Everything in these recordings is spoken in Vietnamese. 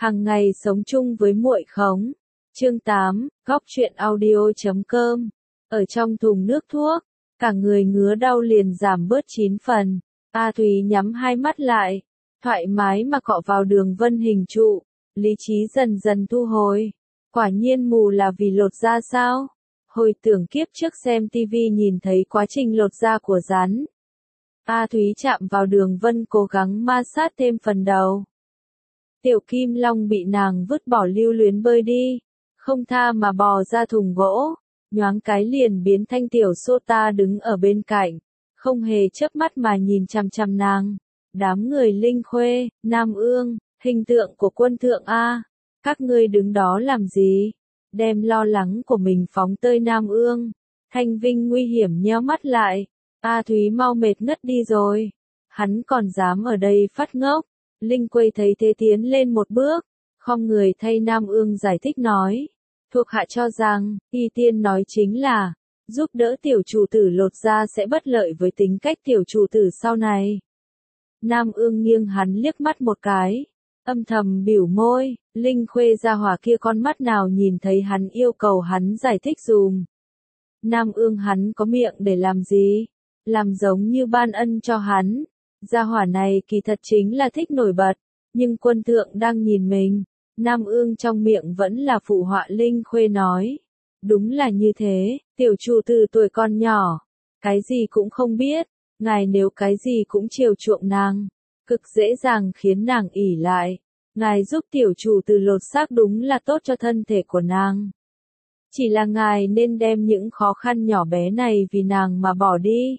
Hàng ngày sống chung với muội khống. Chương 8, góc truyện audio.com. Ở trong thùng nước thuốc, cả người ngứa đau liền giảm bớt 9 phần. A Thúy nhắm hai mắt lại, thoải mái mà cọ vào đường vân hình trụ, lý trí dần dần thu hồi. Quả nhiên mù là vì lột da sao? Hồi tưởng kiếp trước xem tivi nhìn thấy quá trình lột da của rắn. A Thúy chạm vào đường vân cố gắng ma sát thêm phần đầu. Tiểu Kim Long bị nàng vứt bỏ lưu luyến bơi đi, không tha mà bò ra thùng gỗ, nhoáng cái liền biến thành tiểu Sota đứng ở bên cạnh, không hề chớp mắt mà nhìn chằm chằm nàng. Đám người Linh Khuê, Nam Ương, hình tượng của quân thượng A, các ngươi đứng đó làm gì? Đem lo lắng của mình phóng tơi Nam Ương. Thanh Vinh nguy hiểm nheo mắt lại, A Thúy mau mệt ngất đi rồi, hắn còn dám ở đây phát ngốc. Linh Quây thấy thế tiến lên một bước, khom người thay Nam Ương giải thích nói. Thuộc hạ cho rằng, y tiên nói chính là, giúp đỡ tiểu chủ tử lột da sẽ bất lợi với tính cách tiểu chủ tử sau này. Nam Ương nghiêng hắn liếc mắt một cái, âm thầm biểu môi, Linh Khuê ra hỏa kia con mắt nào nhìn thấy hắn yêu cầu hắn giải thích dùm. Nam Ương hắn có miệng để làm gì? Làm giống như ban ân cho hắn. Gia hỏa này kỳ thật chính là thích nổi bật, nhưng quân thượng đang nhìn mình. Nam Ương trong miệng vẫn là phụ họa. Linh Khuê nói. Đúng là như thế, tiểu chủ tử tuổi còn nhỏ, cái gì cũng không biết, ngài nếu cái gì cũng chiều chuộng nàng, cực dễ dàng khiến nàng ỷ lại. Ngài giúp tiểu chủ tử lột xác đúng là tốt cho thân thể của nàng. Chỉ là ngài nên đem những khó khăn nhỏ bé này vì nàng mà bỏ đi.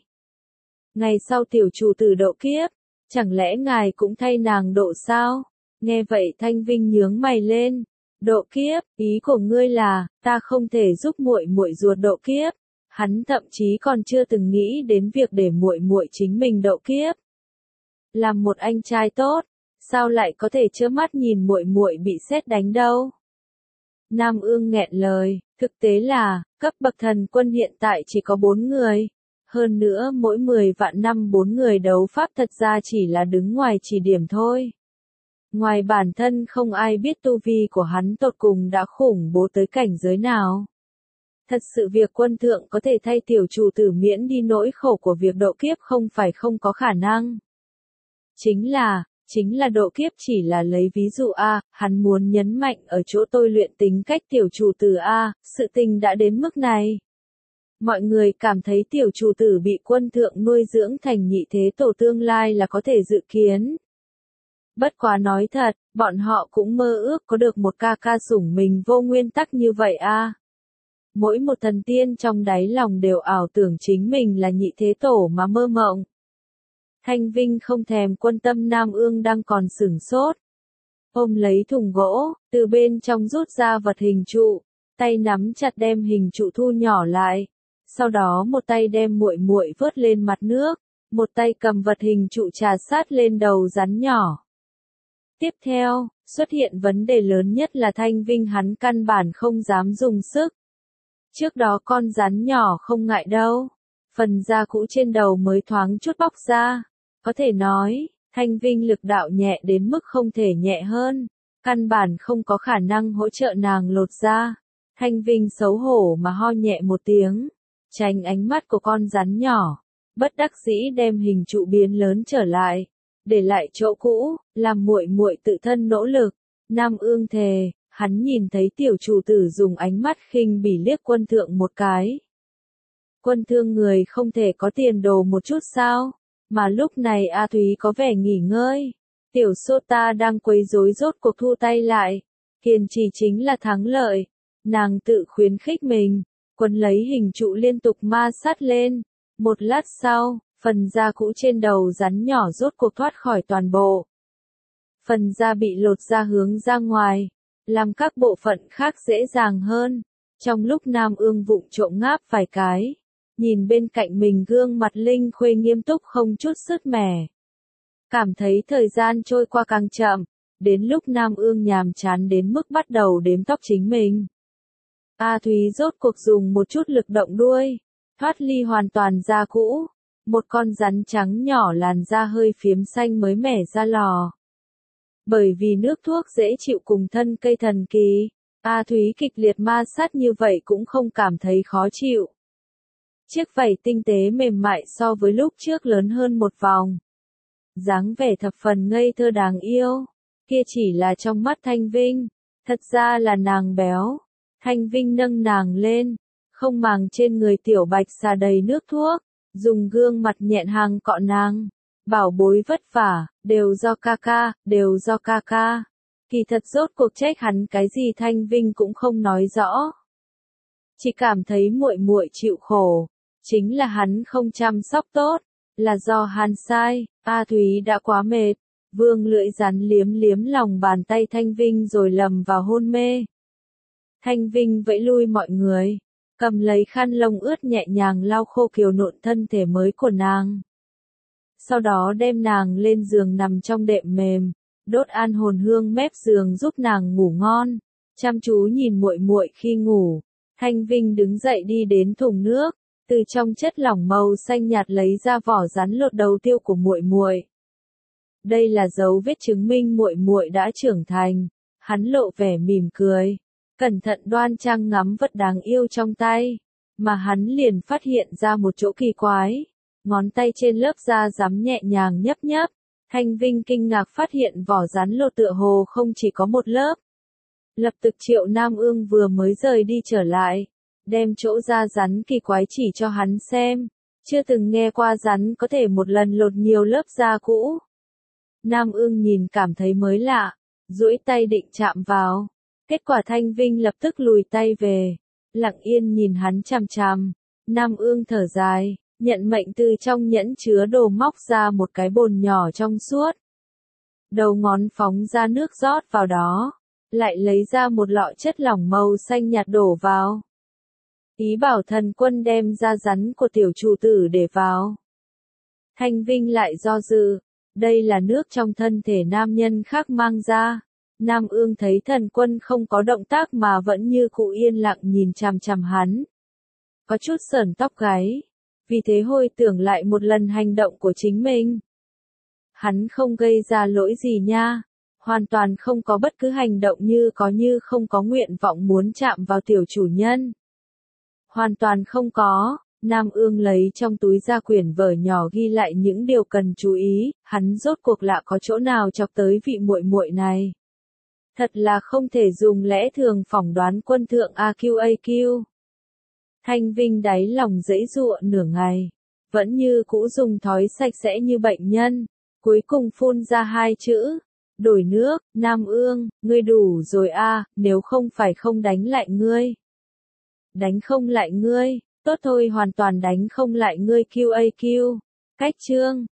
Ngày sau tiểu chủ tử độ kiếp, chẳng lẽ ngài cũng thay nàng độ sao? Nghe vậy Thanh Vinh nhướng mày lên. Độ kiếp, ý của ngươi là, ta không thể giúp muội muội ruột độ kiếp. Hắn thậm chí còn chưa từng nghĩ đến việc để muội muội chính mình độ kiếp. Làm một anh trai tốt, sao lại có thể trơ mắt nhìn muội muội bị sét đánh đâu? Nam Ương nghẹn lời, thực tế là, cấp bậc thần quân hiện tại chỉ có 4 người. Hơn nữa mỗi 10 vạn năm 4 người đấu pháp thật ra chỉ là đứng ngoài chỉ điểm thôi. Ngoài bản thân không ai biết tu vi của hắn tột cùng đã khủng bố tới cảnh giới nào. Thật sự việc quân thượng có thể thay tiểu chủ tử miễn đi nỗi khổ của việc độ kiếp không phải không có khả năng. Chính là độ kiếp chỉ là lấy ví dụ A, hắn muốn nhấn mạnh ở chỗ tôi luyện tính cách tiểu chủ tử A, sự tình đã đến mức này. Mọi người cảm thấy tiểu chủ tử bị quân thượng nuôi dưỡng thành nhị thế tổ tương lai là có thể dự kiến. Bất quá nói thật, bọn họ cũng mơ ước có được một ca ca sủng mình vô nguyên tắc như vậy a. Mỗi một thần tiên trong đáy lòng đều ảo tưởng chính mình là nhị thế tổ mà mơ mộng. Thanh Vinh không thèm quan tâm Nam Ương đang còn sửng sốt. Ôm lấy thùng gỗ, từ bên trong rút ra vật hình trụ, tay nắm chặt đem hình trụ thu nhỏ lại. Sau đó một tay đem muội muội vớt lên mặt nước, một tay cầm vật hình trụ trà sát lên đầu rắn nhỏ. Tiếp theo, xuất hiện vấn đề lớn nhất là Thanh Vinh hắn căn bản không dám dùng sức. Trước đó con rắn nhỏ không ngại đâu, phần da cũ trên đầu mới thoáng chút bóc ra. Có thể nói, Thanh Vinh lực đạo nhẹ đến mức không thể nhẹ hơn, căn bản không có khả năng hỗ trợ nàng lột da. Thanh Vinh xấu hổ mà ho nhẹ một tiếng, tránh ánh mắt của con rắn nhỏ, bất đắc dĩ đem hình trụ biến lớn trở lại, để lại chỗ cũ, làm muội muội tự thân nỗ lực. Nam Ương thề, hắn nhìn thấy tiểu chủ tử dùng ánh mắt khinh bỉ liếc quân thượng một cái. Quân thương người không thể có tiền đồ một chút sao? Mà lúc này A Thúy có vẻ nghỉ ngơi. Tiểu Sota đang quấy rối rốt cuộc thu tay lại. Kiên trì chính là thắng lợi. Nàng tự khuyến khích mình, quấn lấy hình trụ liên tục ma sát lên. Một lát sau, phần da cũ trên đầu rắn nhỏ rốt cuộc thoát khỏi toàn bộ. Phần da bị lột ra hướng ra ngoài, làm các bộ phận khác dễ dàng hơn. Trong lúc Nam Ương vụng trộm ngáp vài cái, nhìn bên cạnh mình gương mặt Linh Khuê nghiêm túc không chút sứt mẻ. Cảm thấy thời gian trôi qua càng chậm, đến lúc Nam Ương nhàm chán đến mức bắt đầu đếm tóc chính mình. A Thúy rốt cuộc dùng một chút lực động đuôi, thoát ly hoàn toàn da cũ. Một con rắn trắng nhỏ làn da hơi phiếm xanh mới mẻ ra lò. Bởi vì nước thuốc dễ chịu cùng thân cây thần kỳ, A Thúy kịch liệt ma sát như vậy cũng không cảm thấy khó chịu. Chiếc vảy tinh tế mềm mại so với lúc trước lớn hơn một vòng. Dáng vẻ thập phần ngây thơ đáng yêu. Kia chỉ là trong mắt Thanh Vinh. Thật ra là nàng béo. Thanh Vinh nâng nàng lên. Không màng trên người tiểu bạch xà đầy nước thuốc. Dùng gương mặt nhẹn hàng cọ nàng. Bảo bối vất vả, đều do ca ca, đều do ca ca. Kỳ thật rốt cuộc trách hắn cái gì Thanh Vinh cũng không nói rõ. Chỉ cảm thấy muội muội chịu khổ. Chính là hắn không chăm sóc tốt. Là do hắn sai, A Thúy đã quá mệt. Vương lưỡi rắn liếm liếm lòng bàn tay Thanh Vinh rồi lầm vào hôn mê. Thanh Vinh vẫy lui mọi người. Cầm lấy khăn lông ướt nhẹ nhàng lau khô kiều nộn thân thể mới của nàng. Sau đó đem nàng lên giường nằm trong đệm mềm, đốt an hồn hương mép giường giúp nàng ngủ ngon. Chăm chú nhìn muội muội khi ngủ, Thanh Vinh đứng dậy đi đến thùng nước, từ trong chất lỏng màu xanh nhạt lấy ra vỏ rắn lột đầu tiêu của muội muội. Đây là dấu vết chứng minh muội muội đã trưởng thành. Hắn lộ vẻ mỉm cười, cẩn thận đoan trang ngắm vật đáng yêu trong tay, mà hắn liền phát hiện ra một chỗ kỳ quái. Ngón tay trên lớp da rắn nhẹ nhàng nhấp nhấp. Thanh Vinh kinh ngạc phát hiện vỏ rắn lột tựa hồ không chỉ có một lớp. Lập tức Triệu Nam Ương vừa mới rời đi trở lại, đem chỗ da rắn kỳ quái chỉ cho hắn xem. Chưa từng nghe qua rắn có thể một lần lột nhiều lớp da cũ. Nam Ương nhìn cảm thấy mới lạ, duỗi tay định chạm vào. Kết quả Thanh Vinh lập tức lùi tay về, lặng yên nhìn hắn chằm chằm. Nam Ương thở dài, nhận mệnh từ trong nhẫn chứa đồ móc ra một cái bồn nhỏ trong suốt. Đầu ngón phóng ra nước rót vào đó, lại lấy ra một lọ chất lỏng màu xanh nhạt đổ vào. Ý bảo thần quân đem da rắn của tiểu chủ tử để vào. Thanh Vinh lại do dự, đây là nước trong thân thể nam nhân khác mang ra. Nam Ương thấy thần quân không có động tác mà vẫn như cũ yên lặng nhìn chằm chằm hắn. Có chút sởn tóc gáy, vì thế hồi tưởng lại một lần hành động của chính mình. Hắn không gây ra lỗi gì nha, hoàn toàn không có bất cứ hành động như không có nguyện vọng muốn chạm vào tiểu chủ nhân. Hoàn toàn không có. Nam Ương lấy trong túi ra quyển vở nhỏ ghi lại những điều cần chú ý, hắn rốt cuộc lạ có chỗ nào chọc tới vị muội muội này. Thật là không thể dùng lẽ thường phỏng đoán quân thượng AQ. Thanh Vinh đáy lòng dãy dụa nửa ngày, vẫn như cũ dùng thói sạch sẽ như bệnh nhân, cuối cùng phun ra hai chữ, đổi nước. Nam Ương, ngươi đủ rồi nếu không phải không đánh lại ngươi. Đánh không lại ngươi, tốt thôi hoàn toàn đánh không lại ngươi QAQ. Cách chương